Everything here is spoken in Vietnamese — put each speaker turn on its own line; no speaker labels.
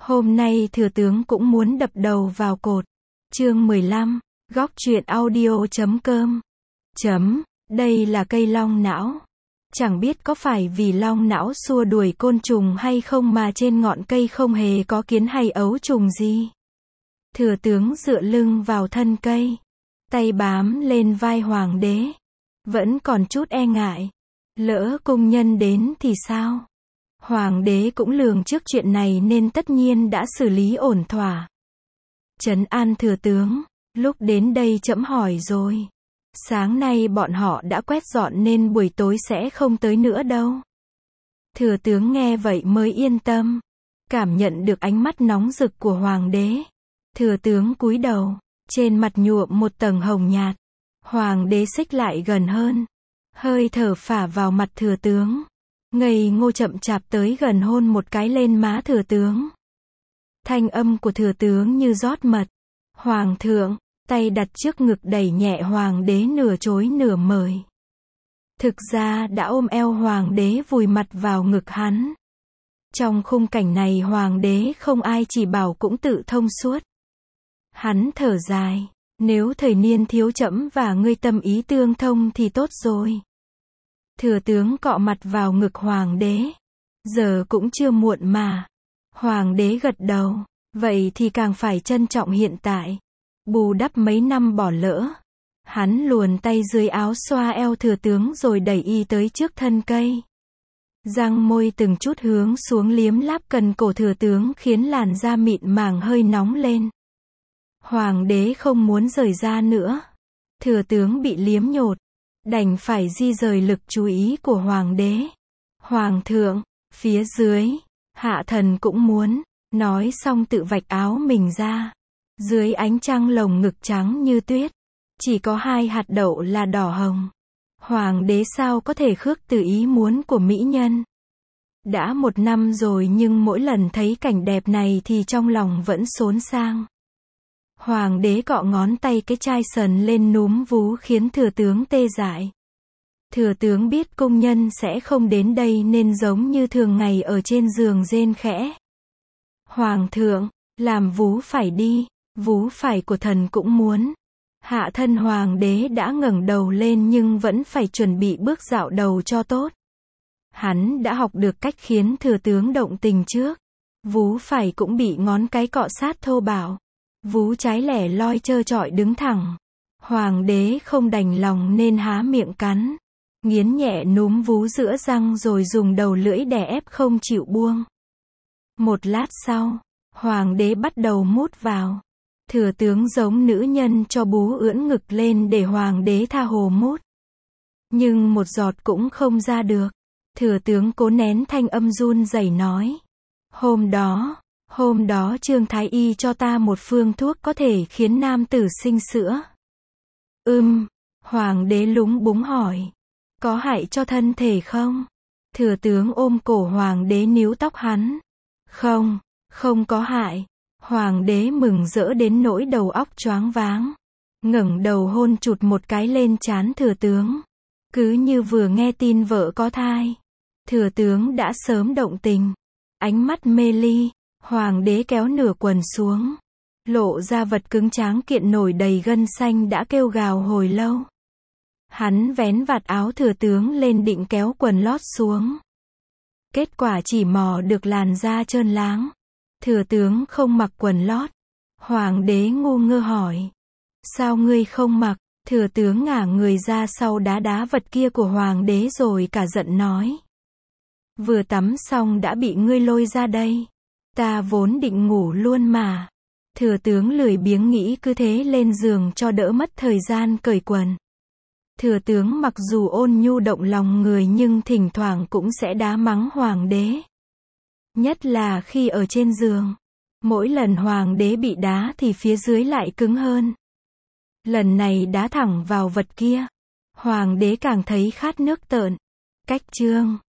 Hôm nay thừa tướng cũng muốn đập đầu vào cột. Chương 15, góc truyện audio.com. Đây là cây long não. Chẳng biết có phải vì long não xua đuổi côn trùng hay không mà trên ngọn cây không hề có kiến hay ấu trùng gì. Thừa tướng dựa lưng vào thân cây, tay bám lên vai hoàng đế. Vẫn còn chút e ngại. Lỡ cung nhân đến thì sao? Hoàng đế cũng lường trước chuyện này nên tất nhiên đã xử lý ổn thỏa. Trấn an thừa tướng, lúc đến đây trẫm hỏi rồi. Sáng nay bọn họ đã quét dọn nên buổi tối sẽ không tới nữa đâu. Thừa tướng nghe vậy mới yên tâm. Cảm nhận được ánh mắt nóng rực của hoàng đế. Thừa tướng cúi đầu, trên mặt nhuộm một tầng hồng nhạt. Hoàng đế xích lại gần hơn. Hơi thở phả vào mặt thừa tướng. Ngây ngô chậm chạp tới gần hôn một cái lên má thừa tướng. Thanh âm của thừa tướng như rót mật. Hoàng thượng, tay đặt trước ngực đẩy nhẹ hoàng đế nửa chối nửa mời. Thực ra đã ôm eo hoàng đế vùi mặt vào ngực hắn. Trong khung cảnh này hoàng đế không ai chỉ bảo cũng tự thông suốt. Hắn thở dài, nếu thời niên thiếu trẫm và ngươi tâm ý tương thông thì tốt rồi. Thừa tướng cọ mặt vào ngực hoàng đế. Giờ cũng chưa muộn mà. Hoàng đế gật đầu. Vậy thì càng phải trân trọng hiện tại. Bù đắp mấy năm bỏ lỡ. Hắn luồn tay dưới áo xoa eo thừa tướng rồi đẩy y tới trước thân cây. Răng môi từng chút hướng xuống liếm láp cần cổ thừa tướng khiến làn da mịn màng hơi nóng lên. Hoàng đế không muốn rời ra nữa. Thừa tướng bị liếm nhột. Đành phải di rời lực chú ý của hoàng đế. Hoàng thượng, phía dưới, hạ thần cũng muốn. Nói xong tự vạch áo mình ra. Dưới ánh trăng lồng ngực trắng như tuyết. Chỉ có 2 hạt đậu là đỏ hồng. Hoàng đế sao có thể khước từ ý muốn của mỹ nhân. Đã 1 năm rồi nhưng mỗi lần thấy cảnh đẹp này thì trong lòng vẫn xốn sang. Hoàng đế cọ ngón tay cái chai sần lên núm vú khiến thừa tướng tê dại. Thừa tướng biết công nhân sẽ không đến đây nên giống như thường ngày ở trên giường rên khẽ. Hoàng thượng, làm vú phải đi, vú phải của thần cũng muốn. Hạ thân hoàng đế đã ngẩng đầu lên nhưng vẫn phải chuẩn bị bước dạo đầu cho tốt. Hắn đã học được cách khiến thừa tướng động tình trước. Vú phải cũng bị ngón cái cọ sát thô bạo. Vú trái lẻ loi trơ trọi đứng thẳng. Hoàng đế không đành lòng nên há miệng cắn. Nghiến nhẹ núm vú giữa răng rồi dùng đầu lưỡi đè ép không chịu buông. Một lát sau, hoàng đế bắt đầu mút vào. Thừa tướng giống nữ nhân cho bú ưỡn ngực lên để hoàng đế tha hồ mút. Nhưng một giọt cũng không ra được. Thừa tướng cố nén thanh âm run rẩy nói. Hôm đó Trương Thái Y cho ta một phương thuốc có thể khiến nam tử sinh sữa. Hoàng đế lúng búng hỏi. Có hại cho thân thể không? Thừa tướng ôm cổ hoàng đế níu tóc hắn. Không có hại. Hoàng đế mừng rỡ đến nỗi đầu óc choáng váng. Ngẩng đầu hôn chụt một cái lên trán thừa tướng. Cứ như vừa nghe tin vợ có thai. Thừa tướng đã sớm động tình. Ánh mắt mê ly. Hoàng đế kéo nửa quần xuống. Lộ ra vật cứng tráng kiện nổi đầy gân xanh đã kêu gào hồi lâu. Hắn vén vạt áo thừa tướng lên định kéo quần lót xuống. Kết quả chỉ mò được làn da trơn láng. Thừa tướng không mặc quần lót. Hoàng đế ngu ngơ hỏi. Sao ngươi không mặc? Thừa tướng ngả người ra sau đá vật kia của hoàng đế rồi cả giận nói. Vừa tắm xong đã bị ngươi lôi ra đây. Ta vốn định ngủ luôn mà. Thừa tướng lười biếng nghĩ cứ thế lên giường cho đỡ mất thời gian cởi quần. Thừa tướng mặc dù ôn nhu động lòng người nhưng thỉnh thoảng cũng sẽ đá mắng hoàng đế. Nhất là khi ở trên giường. Mỗi lần hoàng đế bị đá thì phía dưới lại cứng hơn. Lần này đá thẳng vào vật kia. Hoàng đế càng thấy khát nước tợn. Cách chương